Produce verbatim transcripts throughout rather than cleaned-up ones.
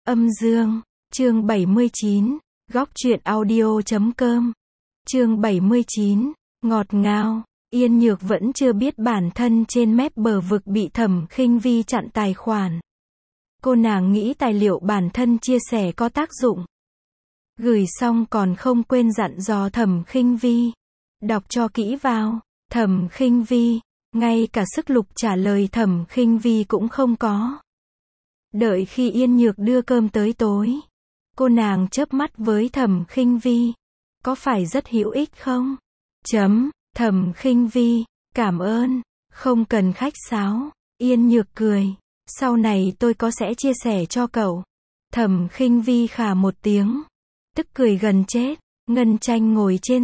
Âm dương, chương bảy mươi chín, góc truyện audio chấm com. Chương bảy mươi chín, ngọt ngào. Yên Nhược vẫn chưa biết bản thân trên mép bờ vực bị Thẩm Khinh Vi chặn tài khoản. Cô nàng nghĩ tài liệu bản thân chia sẻ có tác dụng. Gửi xong còn không quên dặn dò Thẩm Khinh Vi. Đọc cho kỹ vào. Thẩm Khinh Vi, ngay cả sức lục trả lời Thẩm Khinh Vi cũng không có. Đợi khi Yên Nhược đưa cơm tới tối, cô nàng chớp mắt với Thẩm Khinh Vi. Có phải rất hữu ích không? Chấm, Thẩm Khinh Vi, cảm ơn, không cần khách sáo. Yên Nhược cười, sau này tôi có sẽ chia sẻ cho cậu. Thẩm Khinh Vi khà một tiếng, tức cười gần chết. Ngân Tranh ngồi trên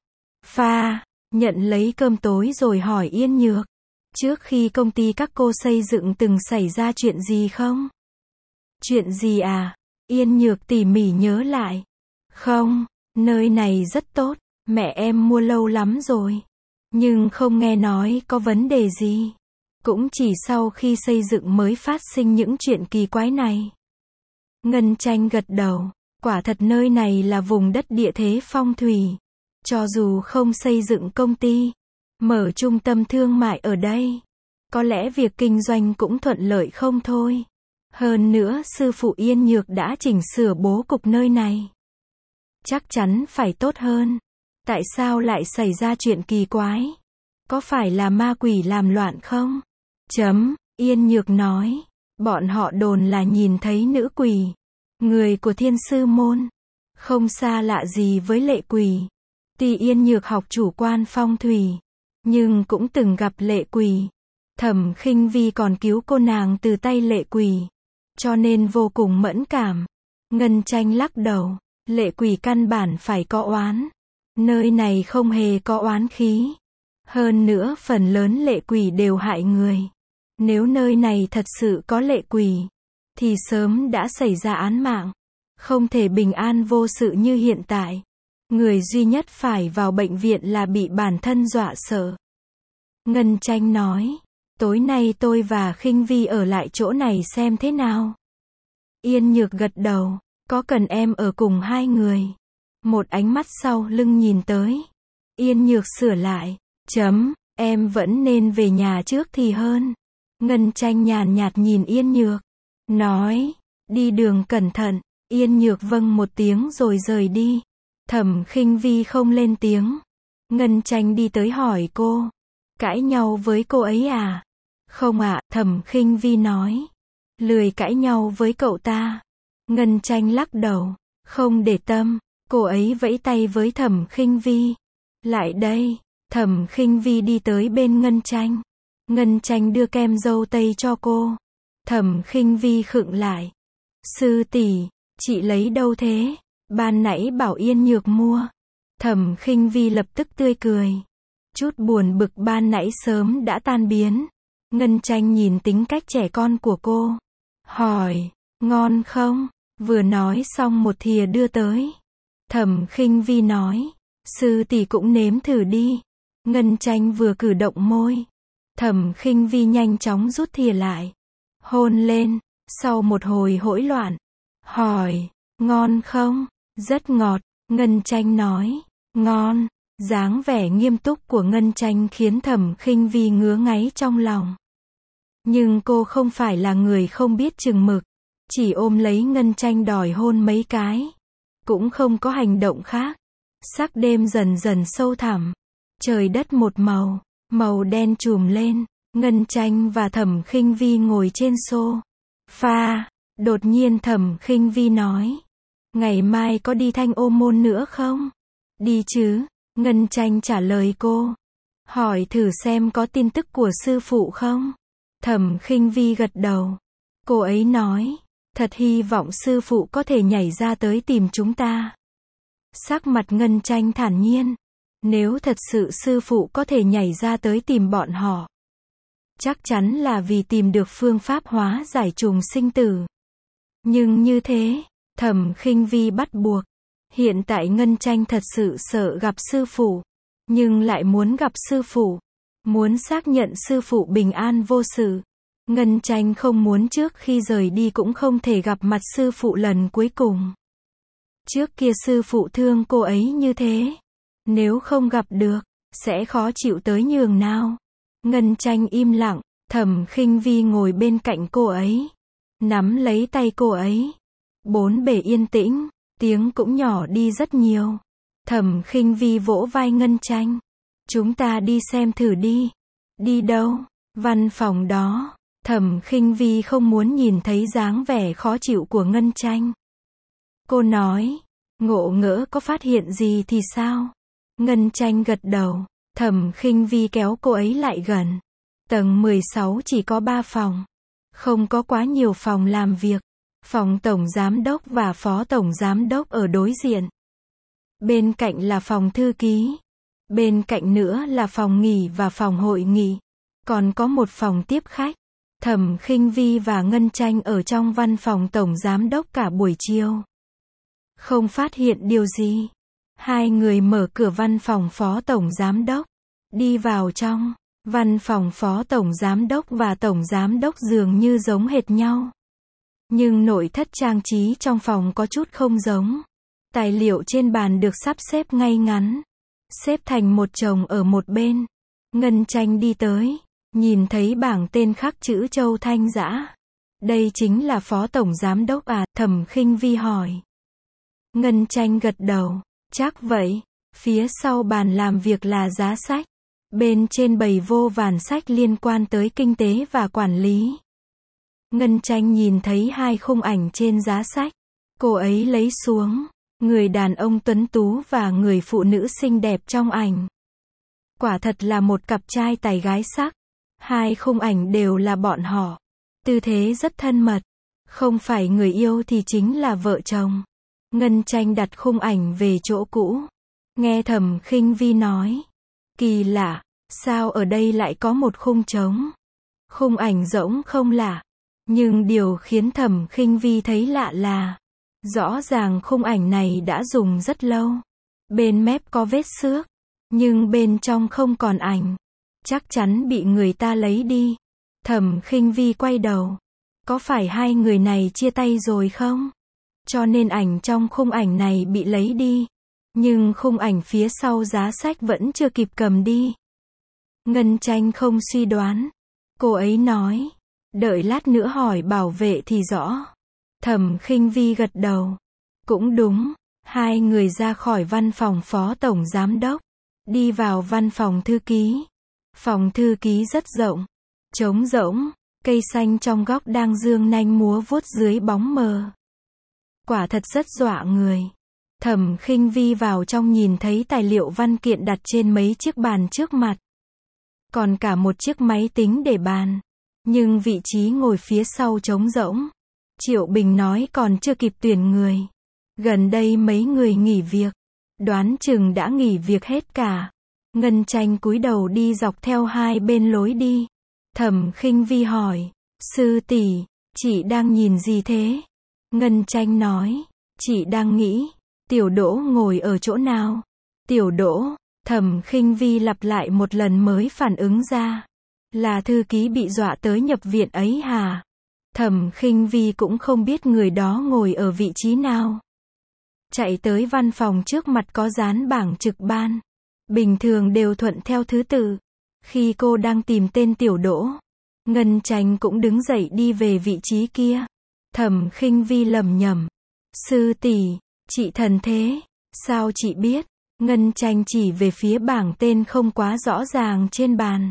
sofa, nhận lấy cơm tối rồi hỏi Yên Nhược. Trước khi công ty các cô xây dựng từng xảy ra chuyện gì không? Chuyện gì à? Yên Nhược tỉ mỉ nhớ lại. Không, nơi này rất tốt, mẹ em mua lâu lắm rồi. Nhưng không nghe nói có vấn đề gì. Cũng chỉ sau khi xây dựng mới phát sinh những chuyện kỳ quái này. Ngân Tranh gật đầu, quả thật nơi này là vùng đất địa thế phong thủy. Cho dù không xây dựng công ty, mở trung tâm thương mại ở đây, có lẽ việc kinh doanh cũng thuận lợi không thôi. Hơn nữa sư phụ Yên Nhược đã chỉnh sửa bố cục nơi này. Chắc chắn phải tốt hơn. Tại sao lại xảy ra chuyện kỳ quái? Có phải là ma quỷ làm loạn không? Chấm, Yên Nhược nói. Bọn họ đồn là nhìn thấy nữ quỷ, người của Thiên Sư Môn. Không xa lạ gì với lệ quỷ. Tuy Yên Nhược học chủ quan phong thủy, nhưng cũng từng gặp lệ quỷ. Thẩm Khinh Vi còn cứu cô nàng từ tay lệ quỷ, cho nên vô cùng mẫn cảm. Ngân Tranh lắc đầu, lệ quỷ căn bản phải có oán. Nơi này không hề có oán khí. Hơn nữa phần lớn lệ quỷ đều hại người. Nếu nơi này thật sự có lệ quỷ, thì sớm đã xảy ra án mạng. Không thể bình an vô sự như hiện tại. Người duy nhất phải vào bệnh viện là bị bản thân dọa sợ. Ngân Tranh nói, tối nay tôi và Khinh Vi ở lại chỗ này xem thế nào. Yên Nhược gật đầu, có cần em ở cùng hai người? Một ánh mắt sau lưng nhìn tới. Yên Nhược sửa lại, chấm, em vẫn nên về nhà trước thì hơn. Ngân Tranh nhàn nhạt nhìn Yên Nhược, nói, đi đường cẩn thận. Yên Nhược vâng một tiếng rồi rời đi. Thẩm Khinh Vi không lên tiếng. Ngân Tranh đi tới hỏi cô, cãi nhau với cô ấy à? Không ạ, Thẩm Khinh Vi nói. Lười cãi nhau với cậu ta. Ngân Tranh lắc đầu, không để tâm. Cô ấy vẫy tay với Thẩm Khinh Vi. Lại đây. Thẩm Khinh Vi đi tới bên Ngân Tranh. Ngân Tranh đưa kem dâu tây cho cô. Thẩm Khinh Vi khựng lại. Sư tỷ, chị lấy đâu thế? Ban nãy bảo Yên Nhược mua. Thẩm Khinh Vi lập tức tươi cười. Chút buồn bực ban nãy sớm đã tan biến. Ngân Tranh nhìn tính cách trẻ con của cô, hỏi, ngon không? Vừa nói xong một thìa đưa tới. Thẩm Khinh Vi nói, sư tỷ cũng nếm thử đi. Ngân Tranh vừa cử động môi, Thẩm Khinh Vi nhanh chóng rút thìa lại, hôn lên. Sau một hồi hỗn loạn, hỏi, ngon không? Rất ngọt. Ngân Tranh nói, ngon. Dáng vẻ nghiêm túc của Ngân Tranh khiến Thẩm Khinh Vi ngứa ngáy trong lòng. Nhưng cô không phải là người không biết chừng mực, chỉ ôm lấy Ngân Tranh đòi hôn mấy cái, cũng không có hành động khác. Sắc đêm dần dần sâu thẳm, trời đất một màu, màu đen trùm lên. Ngân Tranh và Thẩm Khinh Vi ngồi trên sofa. Đột nhiên Thẩm Khinh Vi nói, ngày mai có đi Thanh Ô Môn nữa không? Đi chứ. Ngân Tranh trả lời cô. Hỏi thử xem có tin tức của sư phụ không? Thẩm Khinh Vi gật đầu. Cô ấy nói, thật hy vọng sư phụ có thể nhảy ra tới tìm chúng ta. Sắc mặt Ngân Tranh thản nhiên. Nếu thật sự sư phụ có thể nhảy ra tới tìm bọn họ, chắc chắn là vì tìm được phương pháp hóa giải trùng sinh tử. Nhưng như thế, Thẩm Khinh Vi bắt buộc. Hiện tại Ngân Tranh thật sự sợ gặp sư phụ, nhưng lại muốn gặp sư phụ, muốn xác nhận sư phụ bình an vô sự. Ngân Tranh không muốn trước khi rời đi cũng không thể gặp mặt sư phụ lần cuối cùng. Trước kia sư phụ thương cô ấy như thế. Nếu không gặp được, sẽ khó chịu tới nhường nào. Ngân Tranh im lặng, Thẩm Khinh Vi ngồi bên cạnh cô ấy. Nắm lấy tay cô ấy. Bốn bề yên tĩnh, tiếng cũng nhỏ đi rất nhiều. Thẩm Khinh Vi vỗ vai Ngân Tranh. Chúng ta đi xem thử đi. Đi đâu? Văn phòng đó. Thẩm Khinh Vi không muốn nhìn thấy dáng vẻ khó chịu của Ngân Tranh. Cô nói, ngộ ngỡ có phát hiện gì thì sao? Ngân Tranh gật đầu. Thẩm Khinh Vi kéo cô ấy lại gần. Tầng mười sáu chỉ có ba phòng. Không có quá nhiều phòng làm việc. Phòng tổng giám đốc và phó tổng giám đốc ở đối diện. Bên cạnh là phòng thư ký. Bên cạnh nữa là phòng nghỉ và phòng hội nghị. Còn có một phòng tiếp khách. Thẩm Khinh Vi và Ngân Tranh ở trong văn phòng tổng giám đốc cả buổi chiều. Không phát hiện điều gì. Hai người mở cửa văn phòng phó tổng giám đốc. Đi vào trong. Văn phòng phó tổng giám đốc và tổng giám đốc dường như giống hệt nhau. Nhưng nội thất trang trí trong phòng có chút không giống. Tài liệu trên bàn được sắp xếp ngay ngắn. Xếp thành một chồng ở một bên. Ngân Tranh đi tới. Nhìn thấy bảng tên khắc chữ Châu Thanh Dã. Đây chính là phó tổng giám đốc à? Thẩm Khinh Vi hỏi. Ngân Tranh gật đầu. Chắc vậy. Phía sau bàn làm việc là giá sách. Bên trên bày vô vàn sách liên quan tới kinh tế và quản lý. Ngân Tranh nhìn thấy hai khung ảnh trên giá sách. Cô ấy lấy xuống. Người đàn ông tuấn tú và người phụ nữ xinh đẹp trong ảnh. Quả thật là một cặp trai tài gái sắc. Hai khung ảnh đều là bọn họ. Tư thế rất thân mật. Không phải người yêu thì chính là vợ chồng. Ngân Tranh đặt khung ảnh về chỗ cũ. Nghe Thẩm Khinh Vi nói. Kỳ lạ, sao ở đây lại có một khung trống? Khung ảnh rỗng không lạ. Nhưng điều khiến Thẩm Khinh Vi thấy lạ là, rõ ràng khung ảnh này đã dùng rất lâu. Bên mép có vết xước, nhưng bên trong không còn ảnh. Chắc chắn bị người ta lấy đi. Thẩm Khinh Vi quay đầu. Có phải hai người này chia tay rồi không? Cho nên ảnh trong khung ảnh này bị lấy đi. Nhưng khung ảnh phía sau giá sách vẫn chưa kịp cầm đi. Ngân Tranh không suy đoán. Cô ấy nói. Đợi lát nữa hỏi bảo vệ thì rõ. Thẩm Khinh Vi gật đầu. Cũng đúng. Hai người ra khỏi văn phòng phó tổng giám đốc. Đi vào văn phòng thư ký. Phòng thư ký rất rộng. Trống rỗng. Cây xanh trong góc đang dương nanh múa vuốt dưới bóng mờ. Quả thật rất dọa người. Thẩm Khinh Vi vào trong nhìn thấy tài liệu văn kiện đặt trên mấy chiếc bàn trước mặt. Còn cả một chiếc máy tính để bàn. Nhưng vị trí ngồi phía sau trống rỗng. Triệu Bình nói còn chưa kịp tuyển người. Gần đây mấy người nghỉ việc. Đoán chừng đã nghỉ việc hết cả. Ngân Tranh cúi đầu đi dọc theo hai bên lối đi. Thẩm Khinh Vi hỏi. Sư tỷ, chị đang nhìn gì thế? Ngân Tranh nói. Chị đang nghĩ. Tiểu Đỗ ngồi ở chỗ nào? Tiểu Đỗ. Thẩm Khinh Vi lặp lại một lần mới phản ứng ra. Là thư ký bị dọa tới nhập viện ấy hả? Thẩm Khinh Vi cũng không biết người đó ngồi ở vị trí nào. Chạy tới văn phòng trước mặt có dán bảng trực ban. Bình thường đều thuận theo thứ tự. Khi cô đang tìm tên Tiểu Đỗ, Ngân Tranh cũng đứng dậy đi về vị trí kia. Thẩm Khinh Vi lẩm nhẩm. Sư tỷ, chị thần thế. Sao chị biết? Ngân Tranh chỉ về phía bảng tên không quá rõ ràng trên bàn.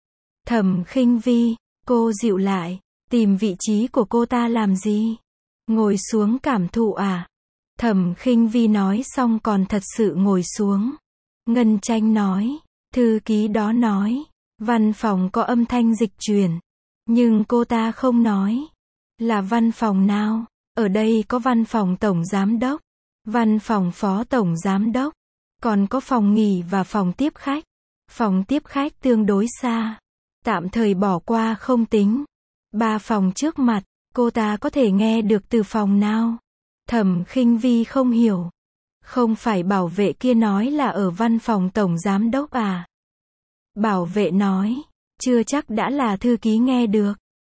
Thẩm Khinh Vi, cô dịu lại. Tìm vị trí của cô ta làm gì? Ngồi xuống cảm thụ à? Thẩm Khinh Vi nói xong còn thật sự ngồi xuống. Ngân Tranh nói. Thư ký đó nói. Văn phòng có âm thanh dịch chuyển. Nhưng cô ta không nói. Là văn phòng nào? Ở đây có văn phòng tổng giám đốc. Văn phòng phó tổng giám đốc. Còn có phòng nghỉ và phòng tiếp khách. Phòng tiếp khách tương đối xa. Tạm thời bỏ qua không tính. Ba phòng trước mặt, cô ta có thể nghe được từ phòng nào? Thẩm Khinh Vi không hiểu. Không phải bảo vệ kia nói là ở văn phòng tổng giám đốc à? Bảo vệ nói, chưa chắc đã là thư ký nghe được.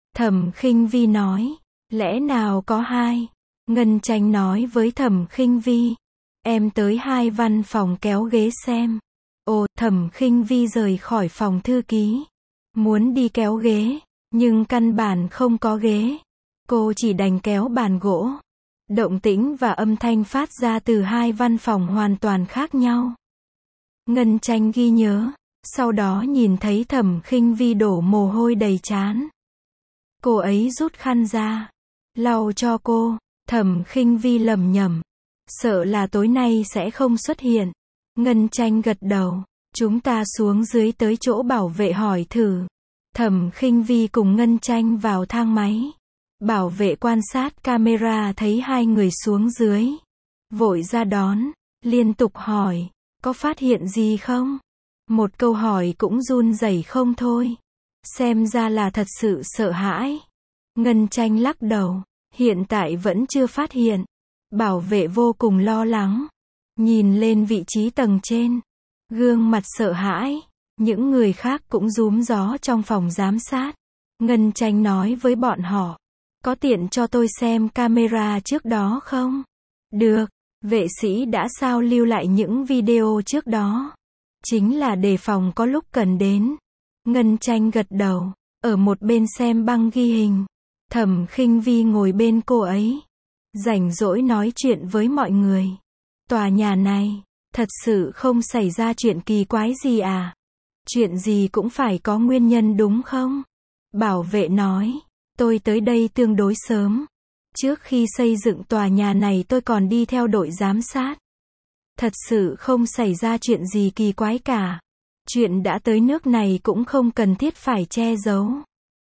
Thẩm Khinh Vi nói. Lẽ nào có hai? Ngân Tranh nói với Thẩm Khinh Vi. Em tới hai văn phòng kéo ghế xem. Ồ, Thẩm Khinh Vi rời khỏi phòng thư ký. Muốn đi kéo ghế, nhưng căn bản không có ghế. Cô chỉ đành kéo bàn gỗ. Động tĩnh và âm thanh phát ra từ hai văn phòng hoàn toàn khác nhau. Ngân Tranh ghi nhớ, sau đó nhìn thấy Thẩm Khinh Vi đổ mồ hôi đầy trán. Cô ấy rút khăn ra, lau cho cô. Thẩm Khinh Vi lẩm nhẩm, sợ là tối nay sẽ không xuất hiện. Ngân Tranh gật đầu. Chúng ta xuống dưới tới chỗ bảo vệ hỏi thử. Thẩm Khinh Vi cùng Ngân Tranh vào thang máy. Bảo vệ quan sát camera thấy hai người xuống dưới. Vội ra đón, liên tục hỏi, có phát hiện gì không? Một câu hỏi cũng run rẩy không thôi. Xem ra là thật sự sợ hãi. Ngân Tranh lắc đầu, hiện tại vẫn chưa phát hiện. Bảo vệ vô cùng lo lắng. Nhìn lên vị trí tầng trên. Gương mặt sợ hãi. Những người khác cũng rúm gió trong phòng giám sát. Ngân Tranh nói với bọn họ. Có tiện cho tôi xem camera trước đó không? Được. Vệ sĩ đã sao lưu lại những video trước đó. Chính là đề phòng có lúc cần đến. Ngân Tranh gật đầu. Ở một bên xem băng ghi hình. Thẩm Khinh Vi ngồi bên cô ấy. Rảnh rỗi nói chuyện với mọi người. Tòa nhà này, thật sự không xảy ra chuyện kỳ quái gì à? Chuyện gì cũng phải có nguyên nhân đúng không? Bảo vệ nói. Tôi tới đây tương đối sớm. Trước khi xây dựng tòa nhà này tôi còn đi theo đội giám sát. Thật sự không xảy ra chuyện gì kỳ quái cả. Chuyện đã tới nước này cũng không cần thiết phải che giấu.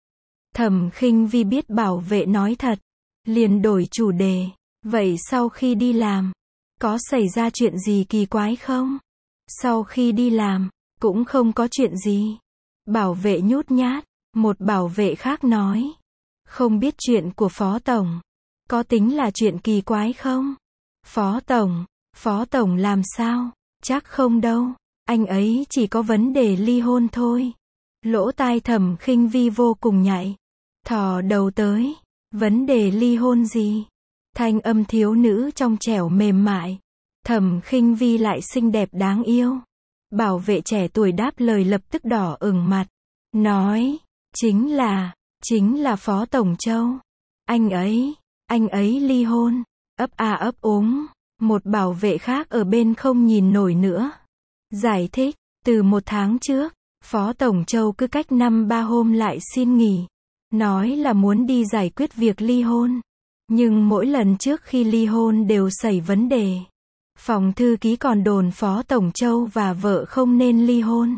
Thẩm Khinh Vi biết bảo vệ nói thật. Liền đổi chủ đề. Vậy sau khi đi làm, có xảy ra chuyện gì kỳ quái không? Sau khi đi làm, cũng không có chuyện gì. Bảo vệ nhút nhát. Một bảo vệ khác nói. Không biết chuyện của Phó Tổng. Có tính là chuyện kỳ quái không? Phó Tổng. Phó Tổng làm sao? Chắc không đâu. Anh ấy chỉ có vấn đề ly hôn thôi. Lỗ tai Thẩm Khinh Vi vô cùng nhạy. Thò đầu tới. Vấn đề ly hôn gì? Thanh âm thiếu nữ trong trẻo mềm mại. Thẩm Khinh Vi lại xinh đẹp đáng yêu. Bảo vệ trẻ tuổi đáp lời lập tức đỏ ửng mặt. Nói. Chính là. Chính là Phó Tổng Châu. Anh ấy. Anh ấy ly hôn. Ấp a ấp úng. Một bảo vệ khác ở bên không nhìn nổi nữa. Giải thích. Từ một tháng trước, Phó Tổng Châu cứ cách năm ba hôm lại xin nghỉ. Nói là muốn đi giải quyết việc ly hôn. Nhưng mỗi lần trước khi ly hôn đều xảy vấn đề. Phòng thư ký còn đồn Phó Tổng Châu và vợ không nên ly hôn.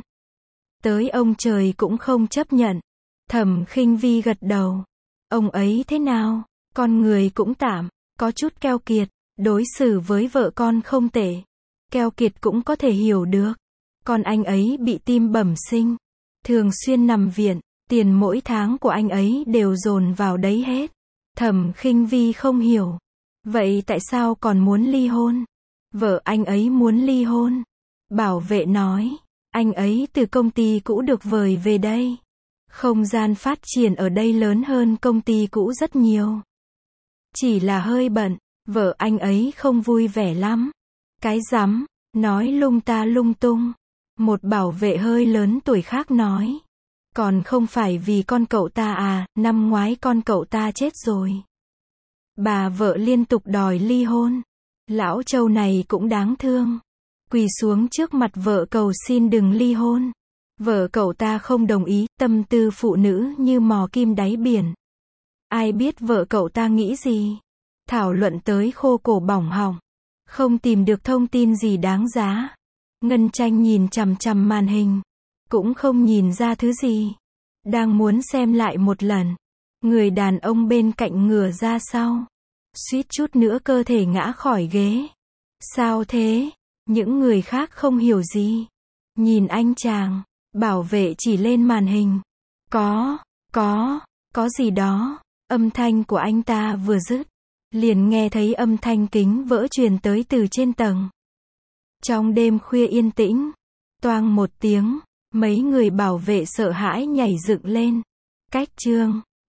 Tới ông trời cũng không chấp nhận. Thẩm Khinh Vi gật đầu. Ông ấy thế nào? Con người cũng tạm, có chút keo kiệt, đối xử với vợ con không tệ. Keo kiệt cũng có thể hiểu được. Còn anh ấy bị tim bẩm sinh, thường xuyên nằm viện, tiền mỗi tháng của anh ấy đều dồn vào đấy hết. Thẩm Khinh Vi không hiểu. Vậy tại sao còn muốn ly hôn? Vợ anh ấy muốn ly hôn. Bảo vệ nói. Anh ấy từ công ty cũ được vời về đây. Không gian phát triển ở đây lớn hơn công ty cũ rất nhiều. Chỉ là hơi bận. Vợ anh ấy không vui vẻ lắm. Cái rắm. Nói lung ta lung tung. Một bảo vệ hơi lớn tuổi khác nói. Còn không phải vì con cậu ta à, năm ngoái con cậu ta chết rồi. Bà vợ liên tục đòi ly hôn. Lão Châu này cũng đáng thương. Quỳ xuống trước mặt vợ cầu xin đừng ly hôn. Vợ cậu ta không đồng ý, tâm tư phụ nữ như mò kim đáy biển. Ai biết vợ cậu ta nghĩ gì? Thảo luận tới khô cổ bỏng họng. Không tìm được thông tin gì đáng giá. Ngân Tranh nhìn chằm chằm màn hình. Cũng không nhìn ra thứ gì. Đang muốn xem lại một lần. Người đàn ông bên cạnh ngửa ra sau. Suýt chút nữa cơ thể ngã khỏi ghế. Sao thế? Những người khác không hiểu gì. Nhìn anh chàng. Bảo vệ chỉ lên màn hình. Có, có, có gì đó. Âm thanh của anh ta vừa dứt. Liền nghe thấy âm thanh kính vỡ truyền tới từ trên tầng. Trong đêm khuya yên tĩnh. Toang một tiếng. Mấy người bảo vệ sợ hãi nhảy dựng lên. Cách chương.